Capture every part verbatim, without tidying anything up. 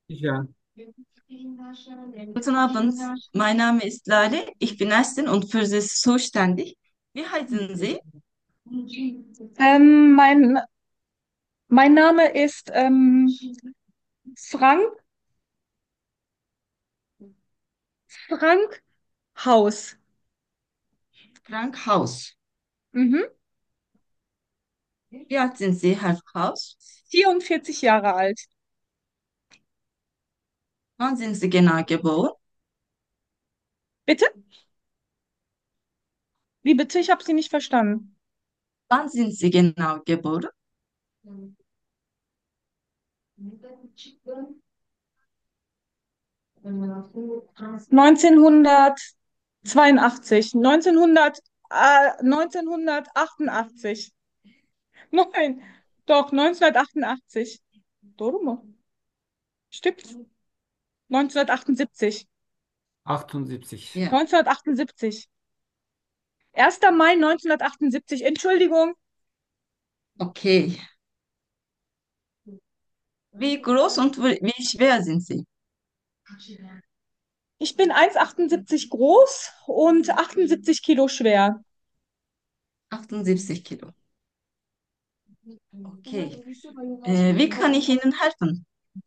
Ja. Guten Abend, mein Name ist Lale, ich bin Ärztin und für Sie zuständig. Wie heißen Sie? Ähm, mein, mein Name ist ähm, Frank, Frank Haus. Frank Haus. Mhm. Wie alt sind Sie, Herr Haus? vierundvierzig Jahre alt. Wann sind Sie genau geboren? Bitte? Wie bitte? Ich habe Sie nicht verstanden. Wann sind Sie genau geboren? neunzehnhundertzweiundachtzig, neunzehnhundert, äh, neunzehnhundertachtundachtzig. Nein, doch, neunzehnhundertachtundachtzig. Dorumo. Stimmt. neunzehnhundertachtundsiebzig. achtundsiebzig. Ja, neunzehnhundertachtundsiebzig. erster Mai neunzehnhundertachtundsiebzig. Entschuldigung. okay. Wie groß und wie wie schwer sind Sie? Ich bin eins Komma achtundsiebzig groß und achtundsiebzig Kilo schwer. achtundsiebzig Kilo. Okay. Äh, wie kann ich Ihnen helfen?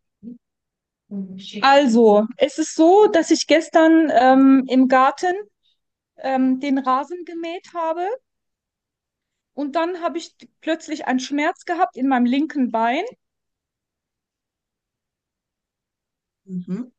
Also, es ist so, dass ich gestern ähm, im Garten ähm, den Rasen gemäht habe und dann habe ich plötzlich einen Schmerz gehabt in meinem linken Bein. Mhm.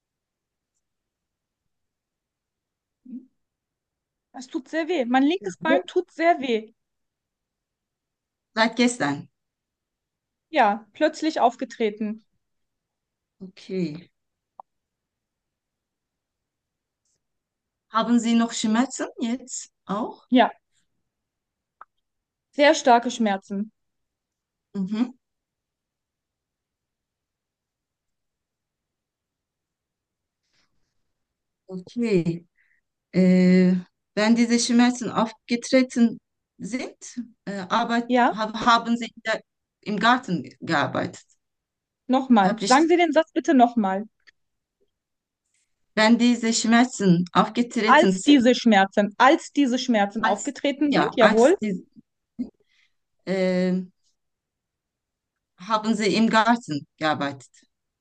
Es tut sehr weh. Mein linkes Bein tut sehr weh. Seit gestern. Ja, plötzlich aufgetreten. Okay. Haben Sie noch Schmerzen jetzt auch? Ja, sehr starke Schmerzen. Mhm. Okay. Äh, wenn diese Schmerzen aufgetreten sind, äh, arbeit, Ja, hab, haben Sie in der, im Garten gearbeitet. nochmal. Hab ich, Sagen Sie den Satz bitte nochmal. wenn diese Schmerzen aufgetreten Als sind, diese Schmerzen, als diese Schmerzen als, aufgetreten sind, ja, als jawohl. die, äh, haben Sie im Garten gearbeitet.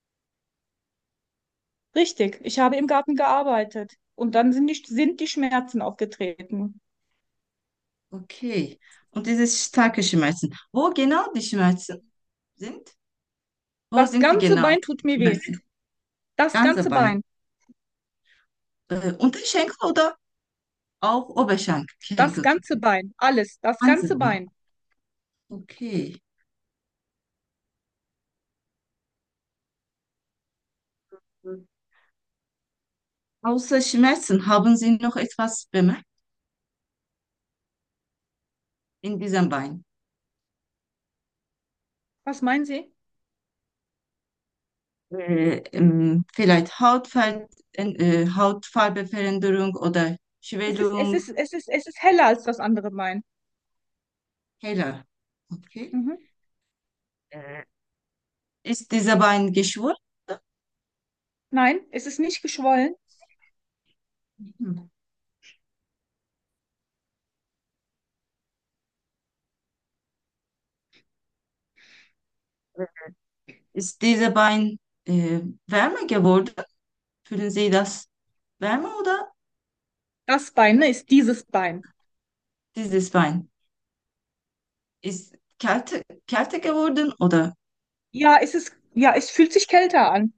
Richtig, ich habe im Garten gearbeitet und dann sind die, sind die Schmerzen aufgetreten. Okay. Und diese starke Schmerzen. Wo genau die Schmerzen sind? Wo Das sind die ganze genau? Bein tut mir weh. Schmerzen? Das Ganze ganze Bein. Bein. Äh, Unterschenkel oder auch Das Oberschenkel? ganze Bein. Alles. Das Ganze ganze Bein. Bein. Okay. Außer Schmerzen, haben Sie noch etwas bemerkt in diesem Bein? Was meinen Sie? Äh, ähm, vielleicht Hautfall, äh, Hautfarbeveränderung oder Es ist, es Schwellung, ist, es ist, es ist heller als das andere Bein. heller. Okay. Mhm. Äh, ist dieser Bein geschwollen? Nein, es ist nicht geschwollen. Hm. Ist dieser Bein äh, wärmer geworden? Fühlen Sie das wärmer oder Das Bein, ne, ist dieses Bein. dieses Bein? Ist kälter, kälter geworden oder Ja, es ist, ja, es fühlt sich kälter an.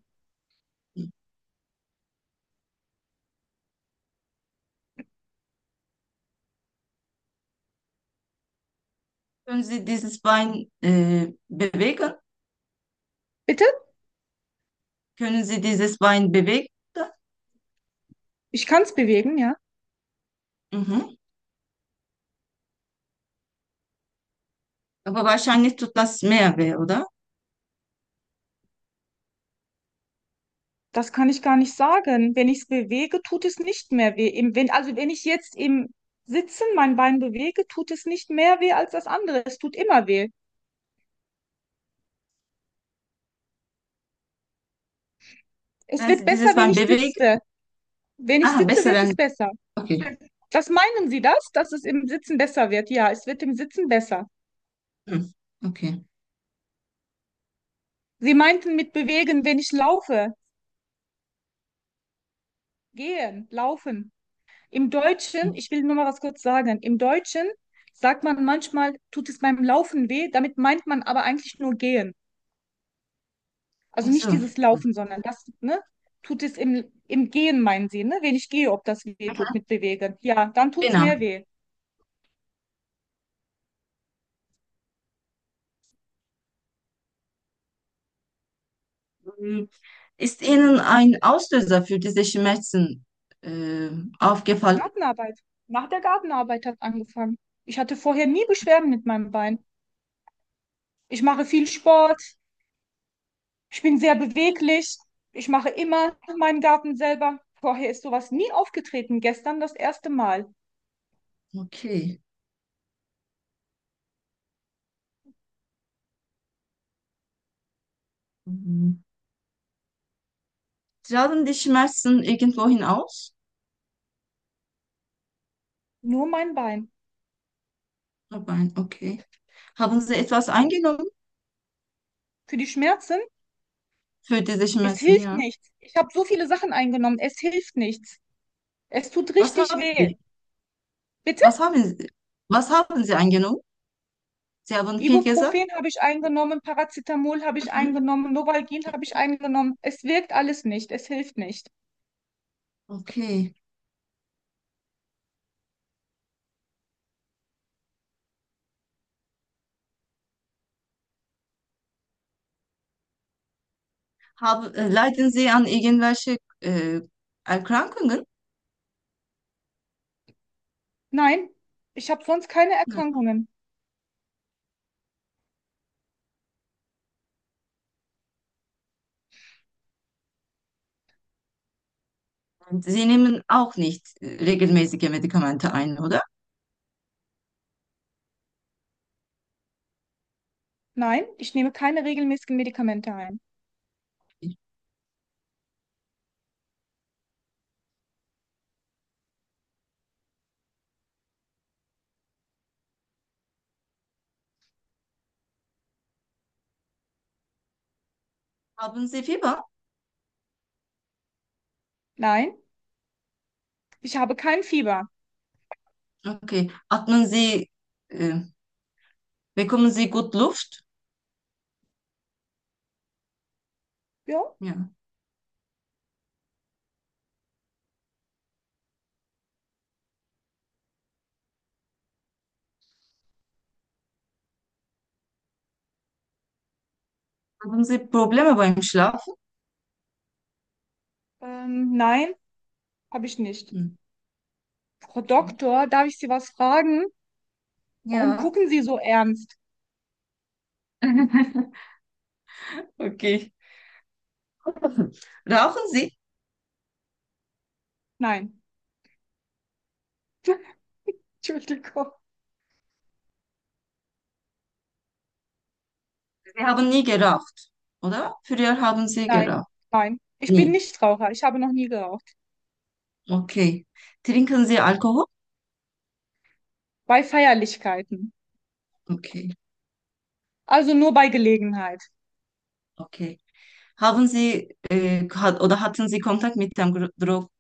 können Sie dieses Bein äh, bewegen? Bitte? Können Sie dieses Bein bewegen? Ich kann es bewegen, ja. Mhm. Aber wahrscheinlich tut das mehr weh, oder? Das kann ich gar nicht sagen. Wenn ich es bewege, tut es nicht mehr weh. Im, wenn, also wenn ich jetzt im Sitzen mein Bein bewege, tut es nicht mehr weh als das andere. Es tut immer weh. Es Wenn wird Sie besser, dieses wenn beim ich Bewegen, sitze. Wenn ich aha, sitze, besser, wird es wenn, besser. okay. Das meinen Sie das, dass es im Sitzen besser wird? Ja, es wird im Sitzen besser. Hm, okay. Sie meinten mit bewegen, wenn ich laufe. Gehen, laufen. Im Deutschen, ich will nur mal was kurz sagen, im Deutschen sagt man manchmal, tut es beim Laufen weh, damit meint man aber eigentlich nur gehen. Also Ach nicht so. dieses Laufen, sondern das, ne? Tut es im, im Gehen, meinen Sie, ne? Wenn ich gehe, ob das weh tut Mhm. mit bewegen. Ja, dann tut es Genau. mehr weh. Hm, ist Ihnen ein Auslöser für diese Schmerzen äh, aufgefallen? Gartenarbeit. Nach der Gartenarbeit hat angefangen. Ich hatte vorher nie Beschwerden mit meinem Bein. Ich mache viel Sport. Ich bin sehr beweglich. Ich mache immer meinen Garten selber. Vorher ist sowas nie aufgetreten. Gestern das erste Mal. Okay. Mhm. Tragen die Schmerzen irgendwohin aus? Nur mein Bein. Oh nein, okay. Haben Sie etwas eingenommen Für die Schmerzen? für diese Es Schmerzen? hilft Ja. nichts. Ich habe so viele Sachen eingenommen. Es hilft nichts. Es tut Was richtig haben weh. Sie? Bitte? Was haben Sie? Was haben Sie eingenommen? Sie haben viel gesagt? Ibuprofen habe ich eingenommen, Paracetamol habe ich Mhm. eingenommen, Novalgin habe ich eingenommen. Es wirkt alles nicht. Es hilft nicht. Okay. Haben, äh, leiden Sie an irgendwelche äh, Erkrankungen? Nein, ich habe sonst keine Nein. Erkrankungen. Und Sie nehmen auch nicht äh, regelmäßige Medikamente ein, oder? Nein, ich nehme keine regelmäßigen Medikamente ein. Haben Sie Fieber? Nein, ich habe kein Fieber. Okay. Atmen Sie, äh, bekommen Sie gut Luft? Ja, Ja. Haben Sie Probleme beim Schlafen? ähm, nein, habe ich nicht. Hm. Frau Doktor, darf ich Sie was fragen? Warum Ja. gucken Sie so ernst? Okay. Rauchen Sie? Nein. Entschuldigung. Sie haben nie geraucht, oder? Früher haben Sie Nein, geraucht. nein. Ich bin Nie. Nichtraucher. Ich habe noch nie geraucht. Okay. Trinken Sie Alkohol? Bei Feierlichkeiten. Okay. Also nur bei Gelegenheit. Okay. Haben Sie äh, hat, oder hatten Sie Kontakt mit dem Gro- Drog?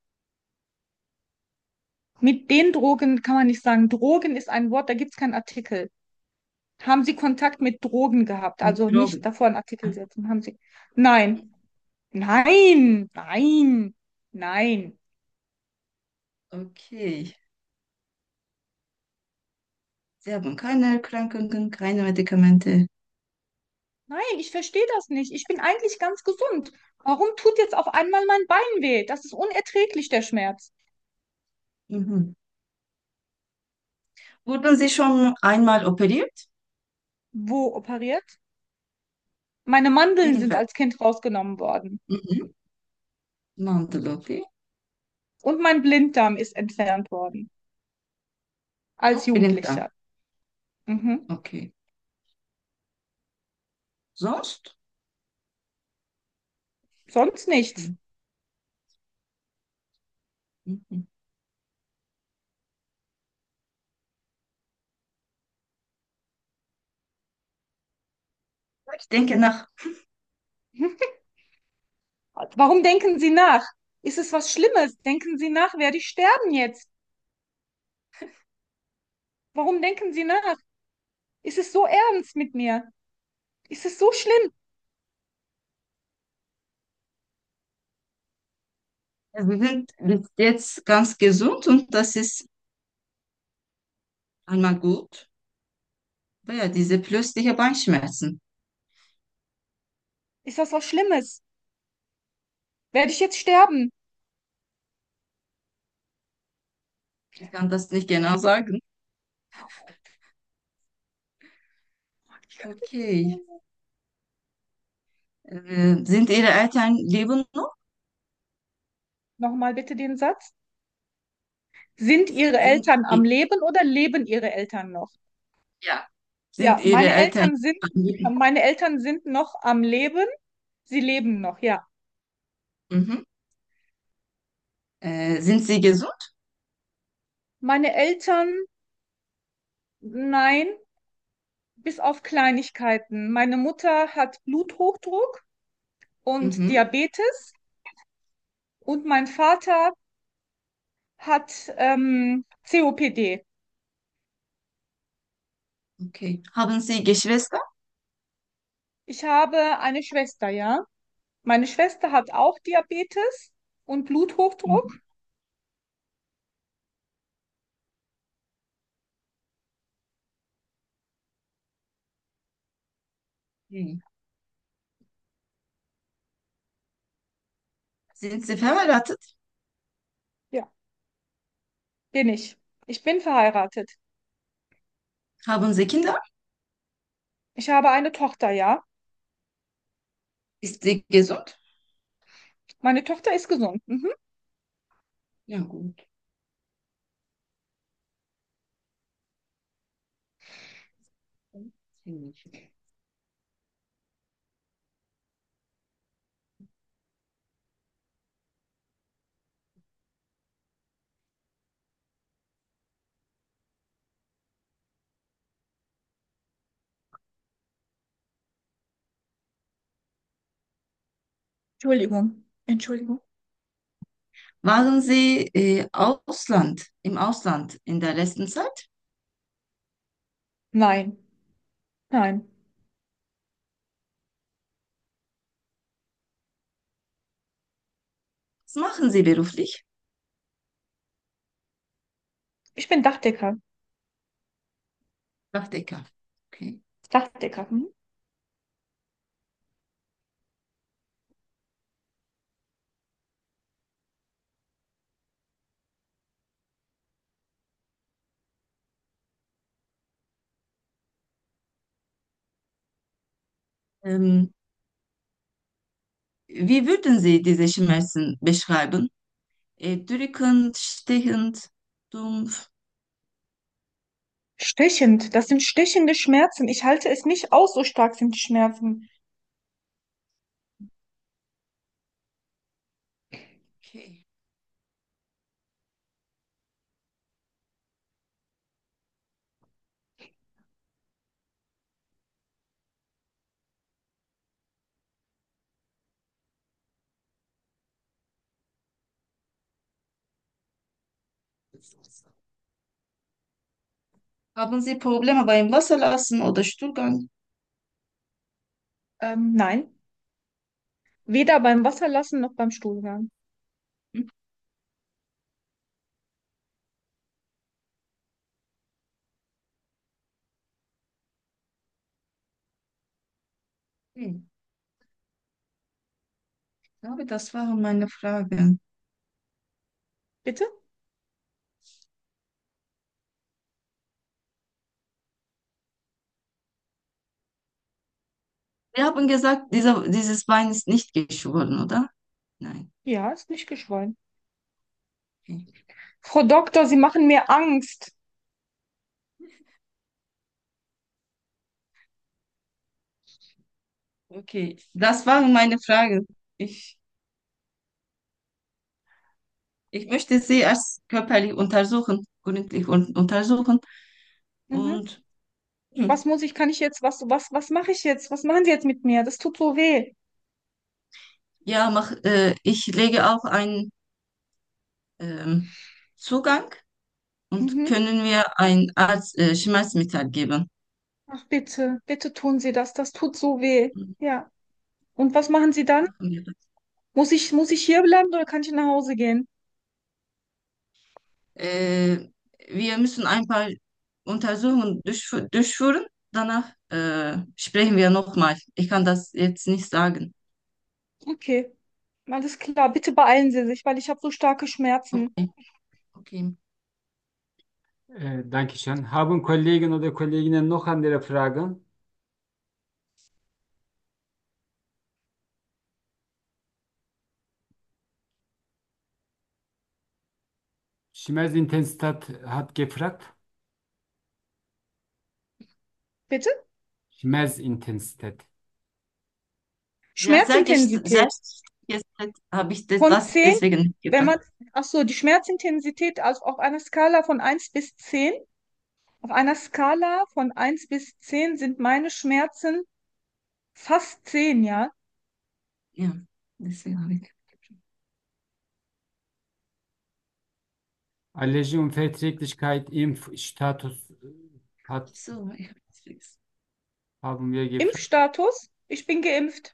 Mit den Drogen kann man nicht sagen. Drogen ist ein Wort, da gibt es keinen Artikel. Haben Sie Kontakt mit Drogen gehabt? Mit Also nicht Drogen. davor einen Artikel setzen. Haben Sie? Nein. Nein. Nein. Nein. Okay. Sie haben keine Erkrankungen, keine Medikamente. Nein, ich verstehe das nicht. Ich bin eigentlich ganz gesund. Warum tut jetzt auf einmal mein Bein weh? Das ist unerträglich, der Schmerz. Mhm. Wurden Sie schon einmal operiert? Wo operiert? Meine Mandeln sind Irgendwann. als Kind rausgenommen worden. Mhm. Mandel, okay. Und mein Blinddarm ist entfernt worden. Als Auch Blinddarm. Jugendlicher. Mhm. Okay. Sonst? Sonst nichts. Okay. Mhm. Ich denke nach. Warum denken Sie nach? Ist es was Schlimmes? Denken Sie nach, werde ich sterben jetzt? Warum denken Sie nach? Ist es so ernst mit mir? Ist es so schlimm? Ja, wir sind bis jetzt ganz gesund und das ist einmal gut. Aber ja, diese plötzliche Beinschmerzen. Ist das was Schlimmes? Werde ich jetzt sterben? Ich kann das nicht genau sagen. Okay. Äh, sind Ihre Eltern leben noch? Nochmal bitte den Satz. Sind Ihre Sind, Eltern am Leben oder leben Ihre Eltern noch? ja. Sind Ja, Ihre meine Eltern Eltern sind, am Leben? meine Eltern sind noch am Leben. Sie leben noch, ja. Mhm. Äh, sind Sie gesund? Meine Eltern, nein, bis auf Kleinigkeiten. Meine Mutter hat Bluthochdruck und Mhm. Diabetes und mein Vater hat ähm, C O P D. Okay. Haben Sie Geschwister? Ich habe eine Schwester, ja. Meine Schwester hat auch Diabetes und Bluthochdruck. Mhm. Okay. Sind Sie verheiratet? Ja, bin ich. Ich bin verheiratet. Haben Sie Kinder? Ich habe eine Tochter, ja. Ist sie gesund? Meine Tochter ist gesund. Mhm. Ja, gut. Entschuldigung, Entschuldigung. Waren Sie äh, Ausland, im Ausland in der letzten Zeit? Nein, nein. Was machen Sie beruflich? Ich bin Dachdecker. Dachdecker. Okay. Dachdecker. Mhm. Ähm, wie würden Sie diese Schmerzen beschreiben? Äh, drückend, stechend, dumpf. Stechend. Das sind stechende Schmerzen. Ich halte es nicht aus, so stark sind die Schmerzen. Okay. Haben Sie Probleme beim Wasserlassen oder Stuhlgang? Ähm, nein. Weder beim Wasserlassen noch beim Stuhlgang. Okay. Ich glaube, das waren meine Fragen. Bitte? Sie haben gesagt, dieser, dieses Bein ist nicht geschwollen, oder? Nein. Ja, ist nicht geschwollen. Okay. Frau Doktor, Sie machen mir Angst. Okay, das waren meine Fragen. Ich Ich möchte Sie erst körperlich untersuchen, gründlich un untersuchen. Mhm. Und hm, Was muss ich, kann ich jetzt, was, was, was mache ich jetzt? Was machen Sie jetzt mit mir? Das tut so weh. ja, mach, äh, ich lege auch einen ähm, Zugang und Mhm. können wir ein Arzt, äh, Schmerzmittel geben. Ach, bitte, bitte tun Sie das. Das tut so weh. Hm, Ja. Und was machen Sie dann? machen wir das. Muss ich, muss ich hier bleiben oder kann ich nach Hause gehen? Äh, Wir müssen ein paar Untersuchungen durchf durchführen. Danach äh, sprechen wir nochmal. Ich kann das jetzt nicht sagen. Okay, alles klar. Bitte beeilen Sie sich, weil ich habe so starke Schmerzen. Okay, okay. Äh, Dankeschön. Haben Kollegen oder Kolleginnen noch andere Fragen? Schmerzintensität hat gefragt. Bitte? Schmerzintensität. Ja, sehr gest sehr Schmerzintensität. gestresst habe ich das, Von das zehn, deswegen nicht wenn gefragt. man, ach so, die Schmerzintensität also auf einer Skala von eins bis zehn. Auf einer Skala von eins bis zehn sind meine Schmerzen fast zehn, ja. Ja, deswegen habe ich. Allergieunverträglichkeit, Impfstatus äh, hat, So, ich habe es fix. haben wir gefragt. Impfstatus? Ich bin geimpft.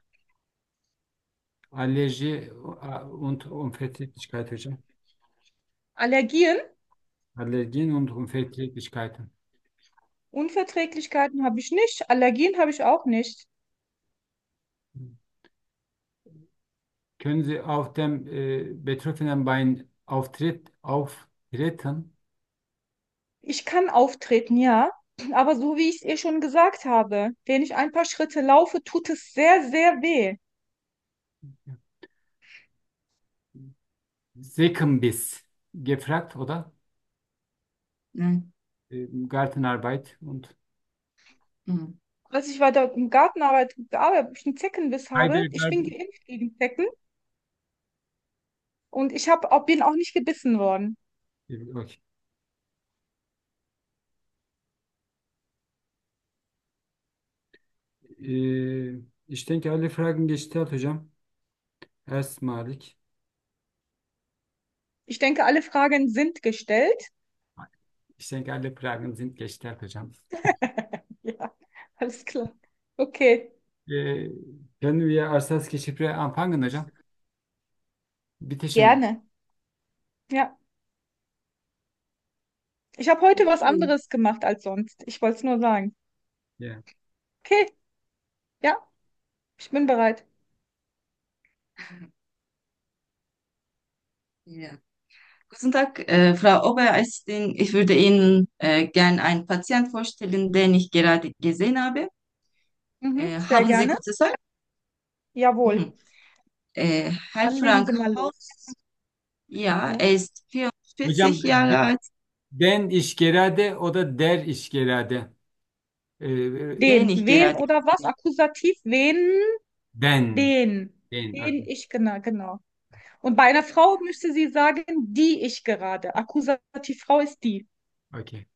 Allergie äh, und Unverträglichkeit hocam. Allergien? Allergien und Unverträglichkeiten. Unverträglichkeiten habe ich nicht. Allergien habe ich auch nicht. Können Sie auf dem äh, betroffenen Bein auftritt, auftreten? Ich kann auftreten, ja. Aber so wie ich es ihr schon gesagt habe, wenn ich ein paar Schritte laufe, tut es sehr, sehr weh. Zeckenbiss gefragt, oder? Nein. Äh, Gartenarbeit und Mhm. Als ich weiter im Gartenarbeit gearbeitet habe, ich einen Zeckenbiss habe, ich bin Heidelberg. geimpft gegen Zecken und ich hab, auch, bin auch nicht gebissen worden. Okay. Äh, Ich denke, alle Fragen gestellt, hocam. Erstmalig. Ich denke, alle Fragen sind gestellt. Ich denke, alle Fragen sind gestellt, hocam. Ja, alles klar. Okay, Äh, Können wir als das Gespräch anfangen, hocam? Bitte schön. gerne. Ja, ich habe heute was Okay. anderes gemacht als sonst. Ich wollte es nur sagen. Ja. Okay, ja, ich bin bereit. Ja. Guten Tag, äh, Frau Oberärztin. Ich würde Ihnen äh, gern einen Patient vorstellen, den ich gerade gesehen habe. Mhm, Äh, sehr haben Sie gerne. kurze Zeit? Jawohl. Mhm. Äh, Herr Dann legen Frank Sie mal los. Haus, ja, Ja. er ist Hocam, vierundvierzig Jahre alt. den ich gerade oder der ich gerade? Äh, Den Den. ich Wen gerade oder was? gesehen Akkusativ? Wen? den. Den. Den, Den okay. ich, genau, genau. Und bei einer Frau müsste sie sagen, die ich gerade. Akkusativ Frau ist die. Okay.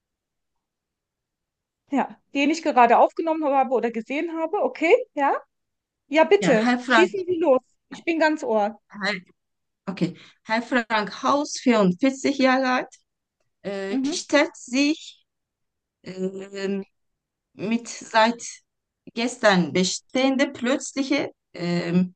Ja, den ich gerade aufgenommen habe oder gesehen habe. Okay, ja? Ja, Ja, bitte. Herr Frank, Schießen Sie los. Ich bin ganz Ohr. Herr, okay. Herr Frank Haus, vierundvierzig Jahre alt, äh, Mhm. stellt sich ähm, mit seit gestern bestehende plötzliche ähm,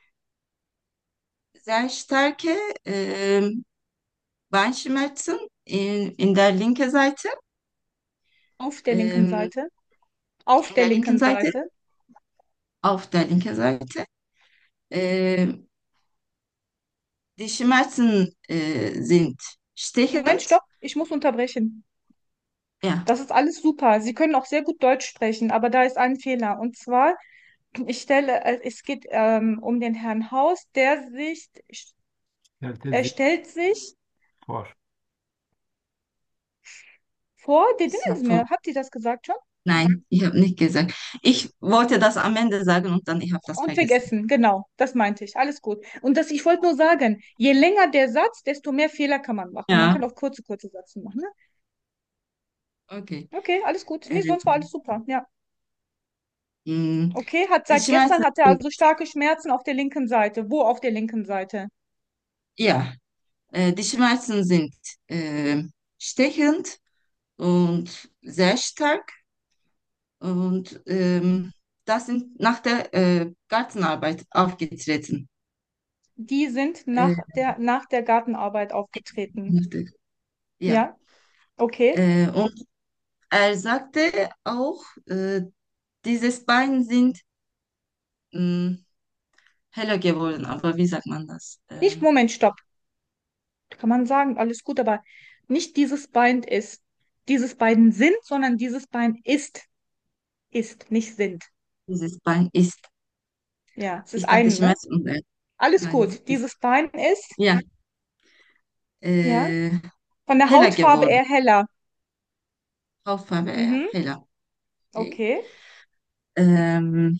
sehr starke ähm, Beinschmerzen in, in der linken Seite, Auf der linken ähm, Seite. Auf in der der linken linken Seite, Seite. auf der linken Seite. Ähm, Die Schmerzen äh, sind Moment, stechend. stopp. Ich muss unterbrechen. Ja, Das ist alles super. Sie können auch sehr gut Deutsch sprechen, aber da ist ein Fehler. Und zwar, ich stelle, äh, es geht ähm, um den Herrn Haus, der sich, Stellte er sich stellt sich vor. vor, den ich nennen habe Sie von, mir, habt ihr das gesagt schon? Nein, ich habe nicht gesagt. Ich wollte das am Ende sagen und dann ich habe das Und vergessen. vergessen, genau, das meinte ich. Alles gut. Und das, ich wollte nur sagen, je länger der Satz, desto mehr Fehler kann man machen. Man Ja, kann auch kurze, kurze Sätze machen, ne? okay. Okay, alles gut. Nee, Äh, sonst war alles super. Ja. mh, Okay, hat die seit gestern Schmerzen hat er sind, also starke Schmerzen auf der linken Seite. Wo auf der linken Seite? ja, äh, die Schmerzen sind äh, stechend und sehr stark und ähm, das sind nach der äh, Gartenarbeit aufgetreten. Die sind Äh, nach der, nach der Gartenarbeit aufgetreten. nach der, ja, Ja, okay. äh, und er sagte auch, äh, dieses Bein sind mh, heller geworden, aber wie sagt man das? Nicht, Ähm, Moment, stopp. Kann man sagen, alles gut, aber nicht dieses Bein ist. Dieses beiden sind, sondern dieses Bein ist. Ist, nicht sind. dieses Bein ist, Ja, es ist ich dachte ein, ne? Schmerz und äh, Alles nein, gut. ist, Dieses Bein ist, ja, ja, äh, von der heller Hautfarbe geworden, eher heller. Hautfarbe eher Mhm, heller. Okay. okay. Ähm,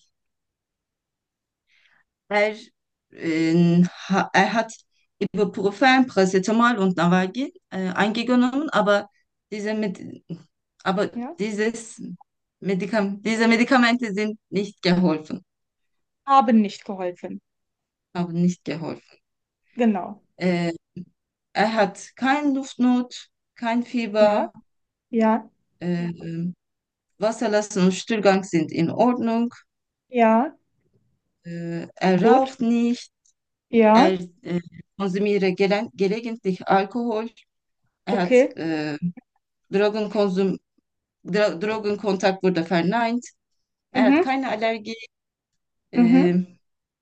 er, äh, ha, er hat Ibuprofen, Paracetamol und Novalgin äh, eingenommen, aber diese mit, aber Ja. dieses Medikam diese Medikamente sind nicht geholfen, Haben nicht geholfen. haben nicht geholfen. Genau. Äh, Er hat keine Luftnot, kein Ja, Fieber, ja, äh, Wasserlassen und Stuhlgang sind in Ordnung. ja, Äh, er gut. raucht nicht, Ja, er äh, konsumiere gele gelegentlich Alkohol. Er hat okay. äh, Drogenkonsum, Dro Drogenkontakt wurde verneint. Er hat Mhm, keine Allergie. mhm. Äh,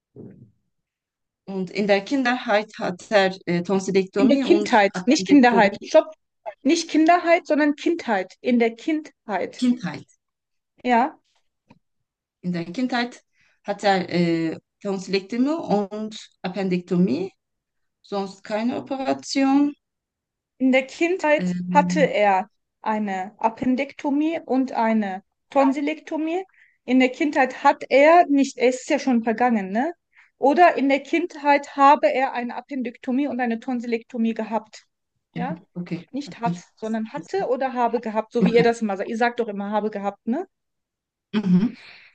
und in der Kindheit hat er äh, In der Tonsillektomie und Kindheit, nicht Kinderheit. Appendektomie. Stopp. Nicht Kinderheit, sondern Kindheit. In der Kindheit. Kindheit. Ja. In der Kindheit hat er äh, Tonsillektomie und Appendektomie, sonst keine Operation. In der Kindheit hatte Ähm, er eine Appendektomie und eine Tonsillektomie. In der Kindheit hat er nicht, es ist ja schon vergangen, ne? Oder in der Kindheit habe er eine Appendektomie und eine Tonsillektomie gehabt. ja, Ja? okay, Nicht hat, okay. sondern hatte oder habe gehabt, so wie ihr Okay. das immer sagt. Ihr sagt doch immer habe gehabt, ne? Mhm.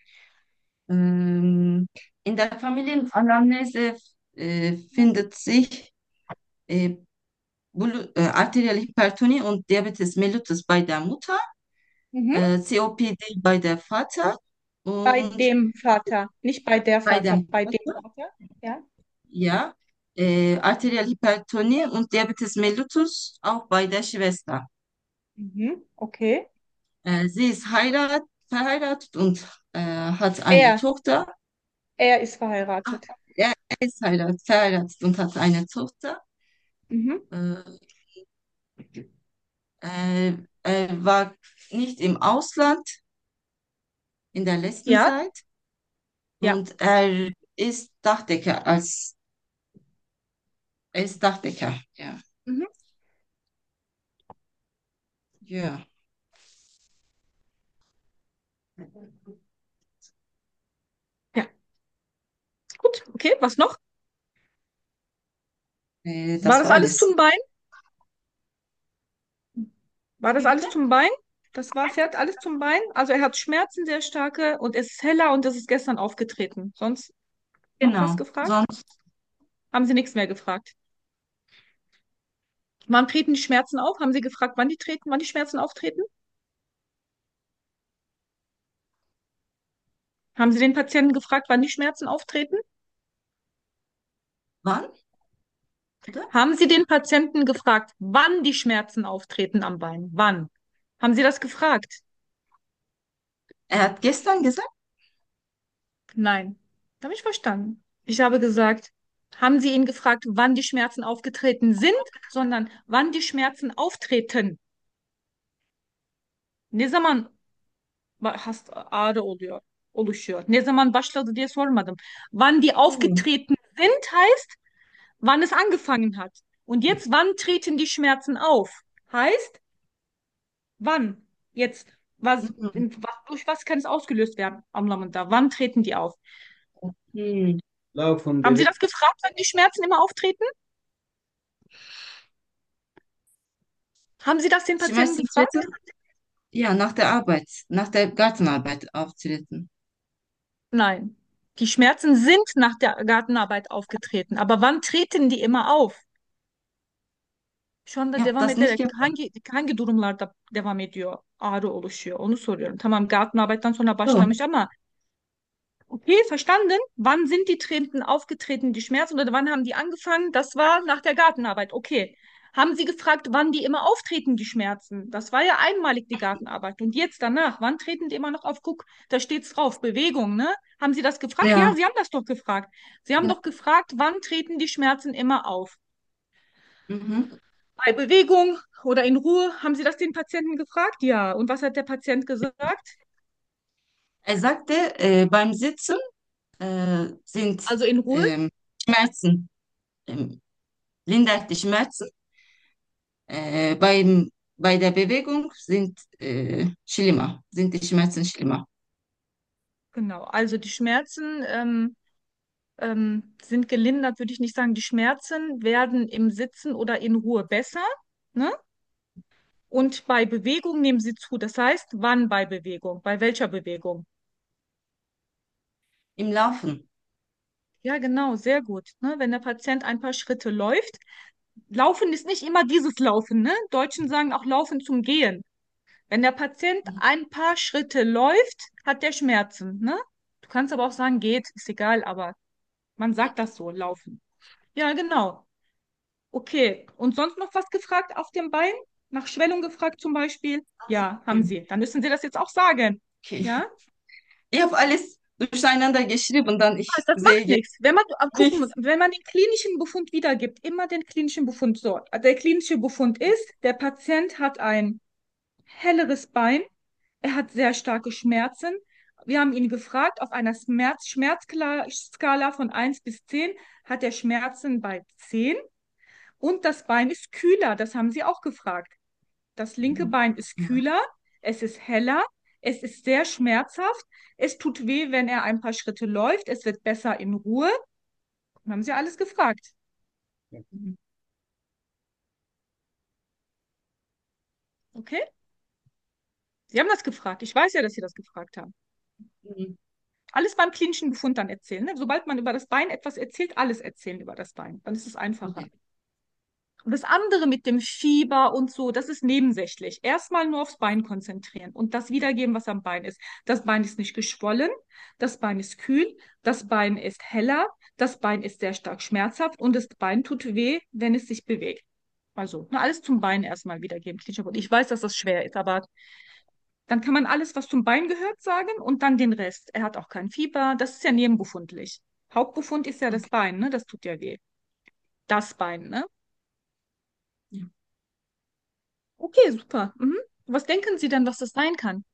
Ähm, in der Familienanamnese äh, findet sich äh, Blu- äh, arterielle Hypertonie und Diabetes mellitus bei der Mutter, Mhm. äh, C O P D bei der Vater Bei und dem Vater, nicht bei der bei Vater, dem bei dem Vater, Vater. Ja. ja, äh, arterielle Hypertonie und Diabetes mellitus auch bei der Schwester. Mhm. Okay. Äh, sie ist heirat, verheiratet und äh, hat eine Er, Tochter. er ist Ah, verheiratet. er ist heirat, verheiratet und hat eine Tochter. Mhm. Äh, äh, er war nicht im Ausland in der letzten Ja, Zeit ja. und er ist Dachdecker als er ist Dachdecker. Ja, Mhm. ja. Ja. Gut, okay, was noch? Äh, War das das war alles alles. zum Bein? War das Wie bitte? alles zum Bein? Das war fährt alles zum Bein. Also er hat Schmerzen, sehr starke, und es ist heller und es ist gestern aufgetreten. Sonst noch was Genau. gefragt? Sonst, Haben Sie nichts mehr gefragt? Wann treten die Schmerzen auf? Haben Sie gefragt, wann die treten, wann die Schmerzen auftreten? Haben Sie den Patienten gefragt, wann die Schmerzen auftreten? wann? Oder? Haben Sie den Patienten gefragt, wann die Schmerzen auftreten am Bein? Wann? Haben Sie das gefragt? Er hat gestern gesagt, Nein. Habe ich verstanden. Ich habe gesagt, haben Sie ihn gefragt, wann die Schmerzen aufgetreten sind, sondern wann die Schmerzen auftreten. Ne zaman ba- hast ağrı oluyor, oluşuyor? Ne zaman başladı diye sormadım. Wann die hm, aufgetreten sind heißt, wann es angefangen hat. Und jetzt, wann treten die Schmerzen auf? Heißt, wann? Jetzt, Was, Mhm. in, was, durch was kann es ausgelöst werden anlamında? Wann treten die auf? Okay. Laufen, Haben Sie Bewegung. das gefragt, wann die Schmerzen immer auftreten? Haben Sie das den Patienten Schmerzen gefragt? treten, ja, nach der Arbeit, nach der Gartenarbeit auftreten. Nein. Die Schmerzen sind nach der Gartenarbeit aufgetreten. Aber wann treten die immer auf? Şu anda Ich habe devam das nicht ederek gefragt. hangi hangi durumlarda devam ediyor, ağrı oluşuyor? Onu soruyorum. Tamam, Gartenarbeit'ten sonra So, başlamış ama okay, verstanden. Wann sind die Treten aufgetreten, die Schmerzen, oder wann haben die angefangen? Das war nach der Gartenarbeit. Okay. Haben Sie gefragt, wann die immer auftreten, die Schmerzen? Das war ja einmalig die Gartenarbeit. Und jetzt danach, wann treten die immer noch auf? Guck, da steht's drauf, Bewegung, ne? Haben Sie das gefragt? Ja, ja, Sie haben das doch gefragt. Sie haben ja. doch gefragt, wann treten die Schmerzen immer auf? Mhm. Bei Bewegung oder in Ruhe? Haben Sie das den Patienten gefragt? Ja. Und was hat der Patient gesagt? Er sagte, äh, beim Sitzen äh, sind Also in Ruhe? ähm, Schmerzen, ähm, lindert die Schmerzen. Äh, beim, bei der Bewegung sind äh, schlimmer, sind die Schmerzen schlimmer. Genau. Also die Schmerzen ähm, ähm, sind gelindert, würde ich nicht sagen. Die Schmerzen werden im Sitzen oder in Ruhe besser, ne? Und bei Bewegung nehmen sie zu. Das heißt, wann bei Bewegung? Bei welcher Bewegung? Im Laufen. Ja, genau, sehr gut. Ne? Wenn der Patient ein paar Schritte läuft. Laufen ist nicht immer dieses Laufen, ne? Deutschen sagen auch Laufen zum Gehen. Wenn der Patient ein paar Schritte läuft, hat der Schmerzen, ne? Du kannst aber auch sagen, geht, ist egal, aber man sagt das so, laufen. Ja, genau. Okay. Und sonst noch was gefragt auf dem Bein? Nach Schwellung gefragt zum Beispiel? Ja, haben Sie. Dann müssen Sie das jetzt auch sagen. Okay. Ja? Ich habe alles durcheinander geschrieben, dann Ah, ich das macht sehe jetzt nichts. Wenn man äh, gucken, nichts. wenn man den klinischen Befund wiedergibt, immer den klinischen Befund so. Der klinische Befund ist, der Patient hat ein helleres Bein, er hat sehr starke Schmerzen. Wir haben ihn gefragt, auf einer Schmerz Schmerzskala von eins bis zehn hat er Schmerzen bei zehn und das Bein ist kühler, das haben Sie auch gefragt. Das linke Bein ist Ja. kühler, es ist heller, es ist sehr schmerzhaft, es tut weh, wenn er ein paar Schritte läuft, es wird besser in Ruhe. Dann haben Sie alles gefragt. Okay? Sie haben das gefragt. Ich weiß ja, dass Sie das gefragt haben. Mhm. Alles beim klinischen Befund dann erzählen. Ne? Sobald man über das Bein etwas erzählt, alles erzählen über das Bein. Dann ist es einfacher. Okay. Und das andere mit dem Fieber und so, das ist nebensächlich. Erstmal nur aufs Bein konzentrieren und das wiedergeben, was am Bein ist. Das Bein ist nicht geschwollen, das Bein ist kühl, das Bein ist heller, das Bein ist sehr stark schmerzhaft und das Bein tut weh, wenn es sich bewegt. Also, ne, alles zum Bein erstmal wiedergeben. Ich weiß, dass das schwer ist, aber dann kann man alles, was zum Bein gehört, sagen und dann den Rest. Er hat auch kein Fieber, das ist ja nebenbefundlich. Hauptbefund ist ja das Okay. Bein, ne? Das tut ja weh. Das Bein, ne? Ja. Okay, super. Mhm. Was denken Sie denn, was das sein kann?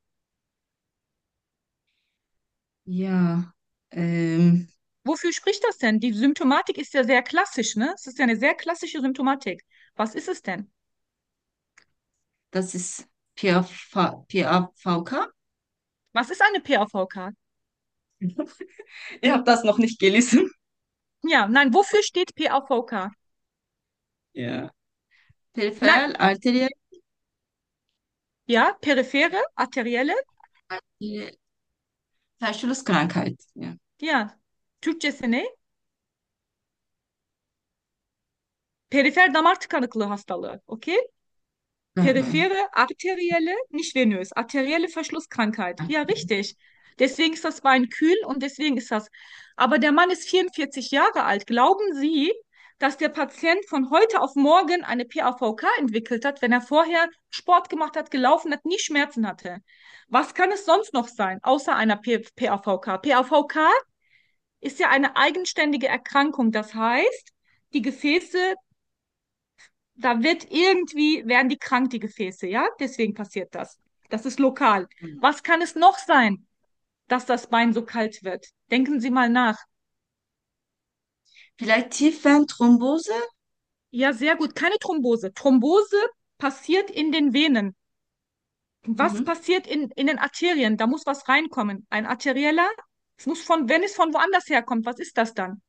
Ja, ähm, Wofür spricht das denn? Die Symptomatik ist ja sehr klassisch, ne? Es ist ja eine sehr klassische Symptomatik. Was ist es denn? das ist P A V, P A V K. Was ist eine P A V K? Ich habe das noch nicht gelesen. Ja, nein, wofür steht P A V K? Ja. Nein, Peripheral arterial ja, periphere, arterielle, arterial Verschlusskrankheit. Ja. ja. Türkçesi ne? Perifer damar tıkanıklığı hastalığı. Okey? Mhm. Periphere, arterielle, nicht venös, arterielle Verschlusskrankheit. Ja, richtig. Deswegen ist das Bein kühl und deswegen ist das. Aber der Mann ist vierundvierzig Jahre alt. Glauben Sie, dass der Patient von heute auf morgen eine P A V K entwickelt hat, wenn er vorher Sport gemacht hat, gelaufen hat, nie Schmerzen hatte? Was kann es sonst noch sein, außer einer P PAVK? P A V K ist ja eine eigenständige Erkrankung. Das heißt, die Gefäße, da wird irgendwie, werden die krank, die Gefäße, ja? Deswegen passiert das. Das ist lokal. Was kann es noch sein, dass das Bein so kalt wird? Denken Sie mal nach. Vielleicht Tiefvenenthrombose? Ja, sehr gut. Keine Thrombose. Thrombose passiert in den Venen. Was Mhm. passiert in, in den Arterien? Da muss was reinkommen. Ein arterieller, es muss von, wenn es von woanders herkommt, was ist das dann?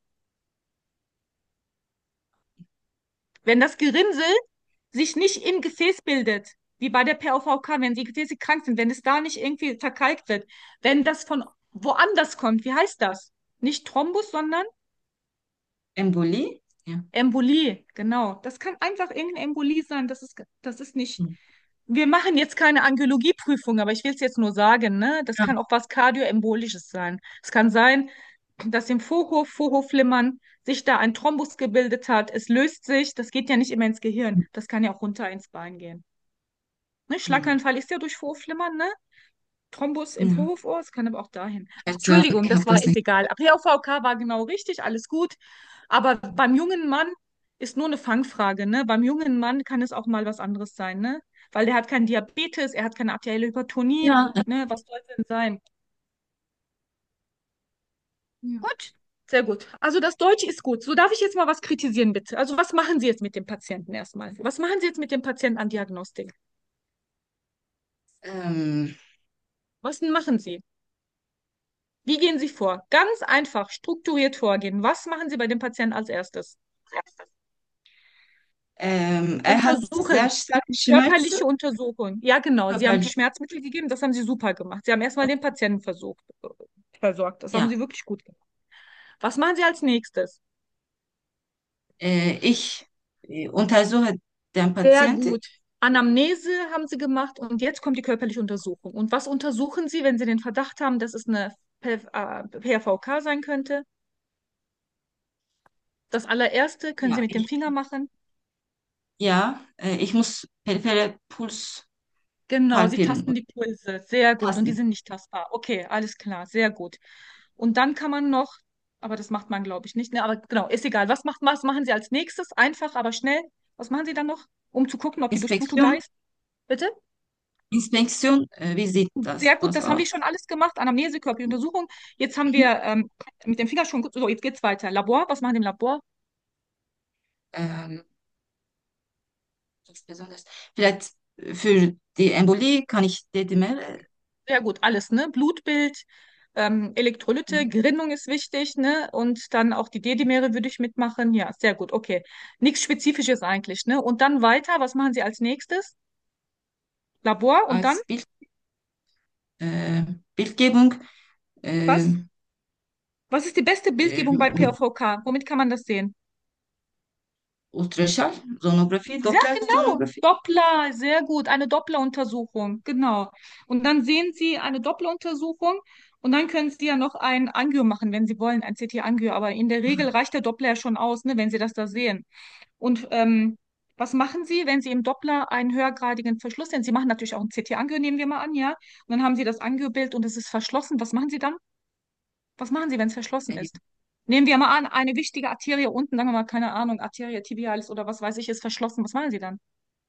Wenn das Gerinnsel sich nicht im Gefäß bildet, wie bei der P O V K, wenn die Gefäße krank sind, wenn es da nicht irgendwie verkalkt wird, wenn das von woanders kommt, wie heißt das? Nicht Thrombus, sondern Embolie? Ja. Embolie, genau. Das kann einfach irgendeine Embolie sein. Das ist, das ist nicht. Mhm. Wir machen jetzt keine Angiologieprüfung, aber ich will es jetzt nur sagen, ne? Das Ja. kann auch was Kardioembolisches sein. Es kann sein, dass im Vorhof, Vorhofflimmern sich da ein Thrombus gebildet hat. Es löst sich. Das geht ja nicht immer ins Gehirn. Das kann ja auch runter ins Bein gehen. Ne? Mhm. Schlaganfall ist ja durch Vorhofflimmern, ne? Thrombus im Ja. Vorhofohr, es kann aber auch dahin. Also, Entschuldigung, ich das habe war, das ist nicht. egal. P O V K war genau richtig, alles gut. Aber beim jungen Mann ist nur eine Fangfrage, ne? Beim jungen Mann kann es auch mal was anderes sein, ne? Weil der hat keinen Diabetes, er hat keine arterielle Hypertonie, Ja, ne? Was soll es denn sein? ja. Gut, sehr gut. Also das Deutsche ist gut. So darf ich jetzt mal was kritisieren, bitte. Also was machen Sie jetzt mit dem Patienten erstmal? Was machen Sie jetzt mit dem Patienten an Diagnostik? Ähm, Was machen Sie? Wie gehen Sie vor? Ganz einfach, strukturiert vorgehen. Was machen Sie bei dem Patienten als erstes? ähm, er hat sehr Untersuchen. starke Schmerzen. Körperliche Untersuchung. Ja, genau. Sie haben die Körperlich. Schmerzmittel gegeben, das haben Sie super gemacht. Sie haben erstmal den Patienten versucht, äh, versorgt. Das haben Ja, Sie wirklich gut gemacht. Was machen Sie als nächstes? äh, ich äh, untersuche den Sehr Patienten. gut. Anamnese haben Sie gemacht und jetzt kommt die körperliche Untersuchung. Und was untersuchen Sie, wenn Sie den Verdacht haben, dass es eine P R V K sein könnte? Das allererste können Sie Ja, mit dem ich, Finger machen. ja, äh, ich muss periphere Puls Genau, Sie tasten palpieren. die Pulse. Sehr gut. Und die Tasten. sind nicht tastbar. Okay, alles klar. Sehr gut. Und dann kann man noch, aber das macht man, glaube ich, nicht. Ne, aber genau, ist egal. Was macht, was machen Sie als nächstes? Einfach, aber schnell. Was machen Sie dann noch, um zu gucken, ob die Durchblutung da Inspektion. ist? Bitte? Inspektion, äh, wie sieht Sehr das gut, aus? das haben wir aus? schon alles gemacht. Anamnese, körperliche Untersuchung. Jetzt haben Mhm. wir ähm, mit dem Finger schon gut. So, jetzt geht's weiter. Labor, was machen wir im Labor? Ähm, was besonders. Vielleicht für die Embolie kann ich D D M R. Sehr gut, alles, ne? Blutbild, ähm, Elektrolyte, Gerinnung ist wichtig, ne? Und dann auch die Dedimere würde ich mitmachen. Ja, sehr gut, okay. Nichts Spezifisches eigentlich, ne? Und dann weiter, was machen Sie als nächstes? Labor und dann? Als Bild, äh, Bildgebung, äh, Was? Was ist die beste äh, Bildgebung bei P O V K? Womit kann man das sehen? Ultraschall, Sonographie, Ja, genau. Dopplersonographie. Doppler, sehr gut. Eine Doppleruntersuchung, genau. Und dann sehen Sie eine Doppleruntersuchung und dann können Sie ja noch ein Angio machen, wenn Sie wollen, ein C T-Angio. Aber in der Regel reicht der Doppler ja schon aus, ne, wenn Sie das da sehen. Und ähm, was machen Sie, wenn Sie im Doppler einen höhergradigen Verschluss sehen? Sie machen natürlich auch ein C T-Angio, nehmen wir mal an, ja. Und dann haben Sie das Angiobild und es ist verschlossen. Was machen Sie dann? Was machen Sie, wenn es verschlossen Äh, ist? Nehmen wir mal an, eine wichtige Arterie unten, sagen wir mal, keine Ahnung, Arteria tibialis oder was weiß ich, ist verschlossen. Was machen Sie dann?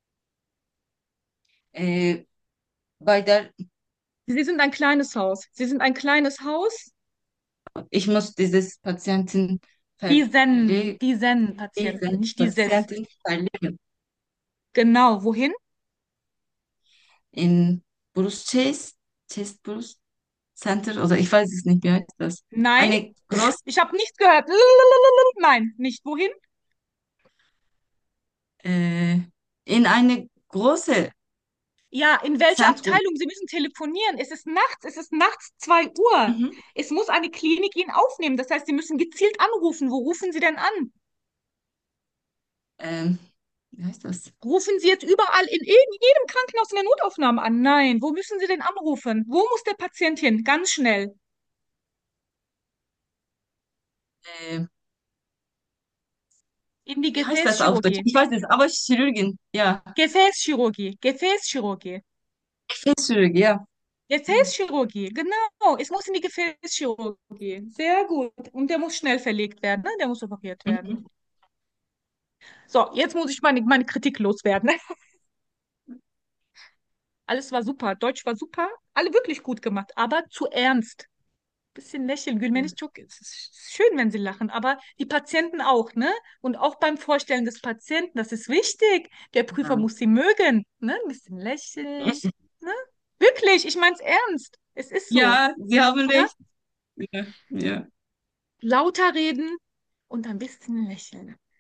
äh, bei der, Sie sind ein kleines Haus. Sie sind ein kleines Haus. ich muss dieses Patienten Die Zen, verlegen, die Zen-Patienten, diesen nicht dieses. Patienten verlegen Genau, wohin? in Bruce Chase, Chase Bruce Center oder ich weiß es nicht, wie heißt das? Nein, Eine große, ich habe nichts gehört. Nein, nicht wohin? äh, in eine große Ja, in welche Zentrum. Abteilung? Sie müssen telefonieren. Es ist nachts, es ist nachts zwei Uhr. Mhm. Es muss eine Klinik ihn aufnehmen. Das heißt, Sie müssen gezielt anrufen. Wo rufen Sie denn an? Ähm, wie heißt das? Rufen Sie jetzt überall in, in jedem Krankenhaus in der Notaufnahme an? Nein, wo müssen Sie denn anrufen? Wo muss der Patient hin? Ganz schnell. Äh, In die wie heißt das auf Deutsch? Gefäßchirurgie. Ich weiß es, aber Chirurgin, ja. Gefäßchirurgie, Gefäßchirurgie. Chirurgie, ja. Gefäßchirurgie, genau. Es muss in die Gefäßchirurgie. Sehr gut. Und der muss schnell verlegt werden, ne? Der muss operiert werden. Mhm. So, jetzt muss ich meine, meine Kritik loswerden. Alles war super. Deutsch war super. Alle wirklich gut gemacht, aber zu ernst. Bisschen lächeln. Gülmenis çok, es ist schön, wenn sie lachen, aber die Patienten auch, ne? Und auch beim Vorstellen des Patienten, das ist wichtig. Der Prüfer Ja. muss sie mögen, ne? Ein bisschen lächeln, ne? Wirklich, ich meine es ernst. Es ist so, Ja, Sie haben oder? recht. Ja, ja. Lauter reden und ein bisschen lächeln.